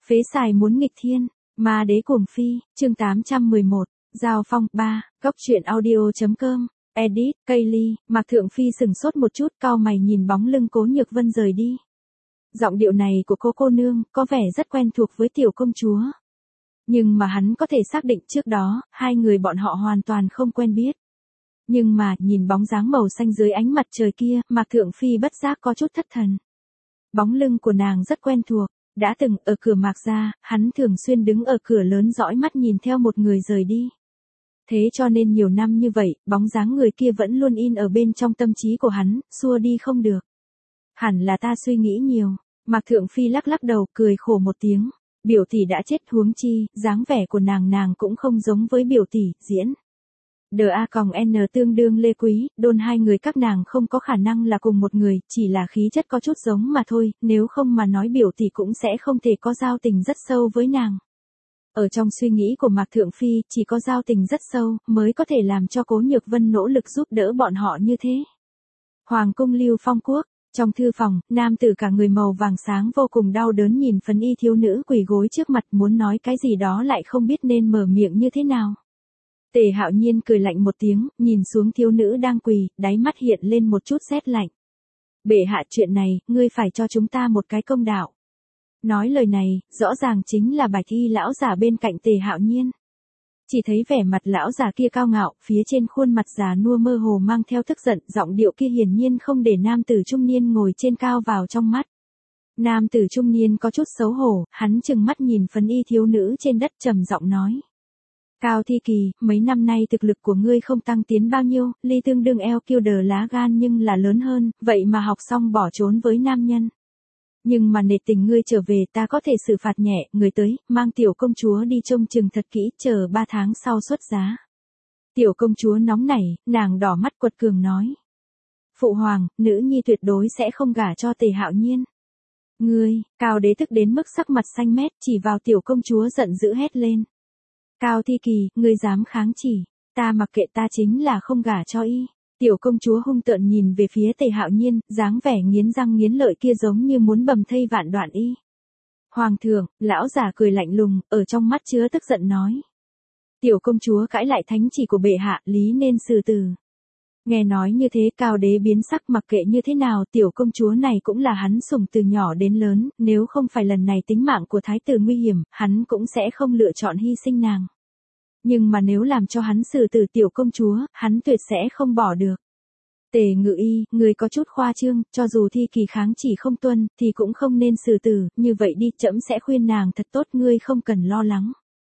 Phế xài muốn nghịch thiên, ma đế cuồng phi, chương 811, Giao Phong 3, góc truyện audio.com, edit, Kaylee, Mạc Thượng Phi sừng sốt một chút cau mày nhìn bóng lưng Cố Nhược Vân rời đi. Giọng điệu này của cô nương có vẻ rất quen thuộc với tiểu công chúa. Nhưng mà hắn có thể xác định trước đó, hai người bọn họ hoàn toàn không quen biết. Nhưng mà, nhìn bóng dáng màu xanh dưới ánh mặt trời kia, Mạc Thượng Phi bất giác có chút thất thần. Bóng lưng của nàng rất quen thuộc, đã từng ở cửa Mạc gia, hắn thường xuyên đứng ở cửa lớn dõi mắt nhìn theo một người rời đi. Thế cho nên nhiều năm như vậy, bóng dáng người kia vẫn luôn in ở bên trong tâm trí của hắn, xua đi không được. Hẳn là ta suy nghĩ nhiều, Mạc Thượng Phi lắc lắc đầu cười khổ một tiếng. Biểu tỷ đã chết huống chi, dáng vẻ của nàng cũng không giống với biểu tỷ, diễn. DA-N tương đương Lê Quý, Đôn, hai người các nàng không có khả năng là cùng một người, chỉ là khí chất có chút giống mà thôi, nếu không mà nói biểu tỷ cũng sẽ không thể có giao tình rất sâu với nàng. Ở trong suy nghĩ của Mạc Thượng Phi, chỉ có giao tình rất sâu, mới có thể làm cho Cố Nhược Vân nỗ lực giúp đỡ bọn họ như thế. Hoàng cung Lưu Phong Quốc. Trong thư phòng, nam tử cả người màu vàng sáng vô cùng đau đớn nhìn phấn y thiếu nữ quỳ gối trước mặt muốn nói cái gì đó lại không biết nên mở miệng như thế nào. Tề Hạo Nhiên cười lạnh một tiếng, nhìn xuống thiếu nữ đang quỳ, đáy mắt hiện lên một chút rét lạnh. Bệ hạ, chuyện này, ngươi phải cho chúng ta một cái công đạo. Nói lời này, rõ ràng chính là Bạch Y lão giả bên cạnh Tề Hạo Nhiên. Chỉ thấy vẻ mặt lão già kia cao ngạo, phía trên khuôn mặt già nua mơ hồ mang theo tức giận, giọng điệu kia hiển nhiên không để nam tử trung niên ngồi trên cao vào trong mắt. Nam tử trung niên có chút xấu hổ, hắn trừng mắt nhìn phấn y thiếu nữ trên đất trầm giọng nói. Cao Thi Kỳ, mấy năm nay thực lực của ngươi không tăng tiến bao nhiêu, ly tương đương eo kiêu đờ lá gan nhưng là lớn hơn, vậy mà học xong bỏ trốn với nam nhân. Nhưng mà nể tình ngươi trở về ta có thể xử phạt nhẹ, người tới, mang tiểu công chúa đi trông chừng thật kỹ, chờ 3 tháng sau xuất giá. Tiểu công chúa nóng nảy, nàng đỏ mắt quật cường nói. Phụ hoàng, nữ nhi tuyệt đối sẽ không gả cho Tề Hạo Nhiên. Ngươi, Cao đế tức đến mức sắc mặt xanh mét, chỉ vào tiểu công chúa giận dữ hét lên. Cao Thi Kỳ, ngươi dám kháng chỉ, ta mặc kệ, ta chính là không gả cho y. Tiểu công chúa hung tợn nhìn về phía Tề Hạo Nhiên, dáng vẻ nghiến răng nghiến lợi kia giống như muốn bầm thây vạn đoạn y. Hoàng thượng, lão già cười lạnh lùng, ở trong mắt chứa tức giận nói. Tiểu công chúa cãi lại thánh chỉ của bệ hạ, lý nên xử tử. Nghe nói như thế, Cao đế biến sắc, mặc kệ như thế nào, tiểu công chúa này cũng là hắn sủng từ nhỏ đến lớn, nếu không phải lần này tính mạng của thái tử nguy hiểm, hắn cũng sẽ không lựa chọn hy sinh nàng. Nhưng mà nếu làm cho hắn xử tử tiểu công chúa, hắn tuyệt sẽ không bỏ được. Tề Ngự Y, người có chút khoa trương, cho dù Thi Kỳ kháng chỉ không tuân, thì cũng không nên xử tử, như vậy đi, trẫm sẽ khuyên nàng thật tốt, ngươi không cần lo lắng.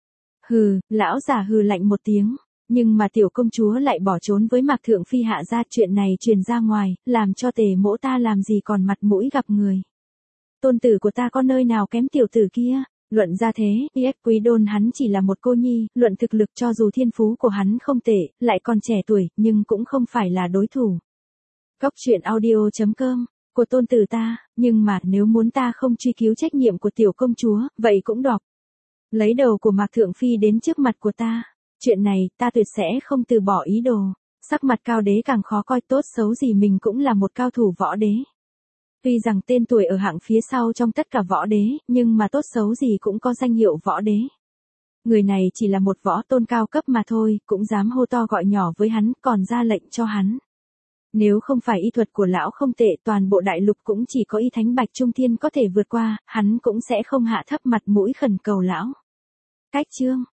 Hừ, lão già hừ lạnh một tiếng, nhưng mà tiểu công chúa lại bỏ trốn với Mạc Thượng Phi hạ gia, chuyện này truyền ra ngoài, làm cho Tề mỗ ta làm gì còn mặt mũi gặp người. Tôn tử của ta có nơi nào kém tiểu tử kia? Luận ra thế, Y.S. Quý Đôn hắn chỉ là một cô nhi, luận thực lực cho dù thiên phú của hắn không tệ, lại còn trẻ tuổi, nhưng cũng không phải là đối thủ. Góc truyện audio.com, của tôn tử ta, nhưng mà nếu muốn ta không truy cứu trách nhiệm của tiểu công chúa, vậy cũng đọc. Lấy đầu của Mạc Thượng Phi đến trước mặt của ta, chuyện này ta tuyệt sẽ không từ bỏ ý đồ. Sắc mặt Cao đế càng khó coi, tốt xấu gì mình cũng là một cao thủ võ đế. Tuy rằng tên tuổi ở hạng phía sau trong tất cả võ đế, nhưng mà tốt xấu gì cũng có danh hiệu võ đế. Người này chỉ là một võ tôn cao cấp mà thôi, cũng dám hô to gọi nhỏ với hắn, còn ra lệnh cho hắn. Nếu không phải y thuật của lão không tệ, toàn bộ đại lục cũng chỉ có y thánh Bạch Trung Thiên có thể vượt qua, hắn cũng sẽ không hạ thấp mặt mũi khẩn cầu lão. Cách chương.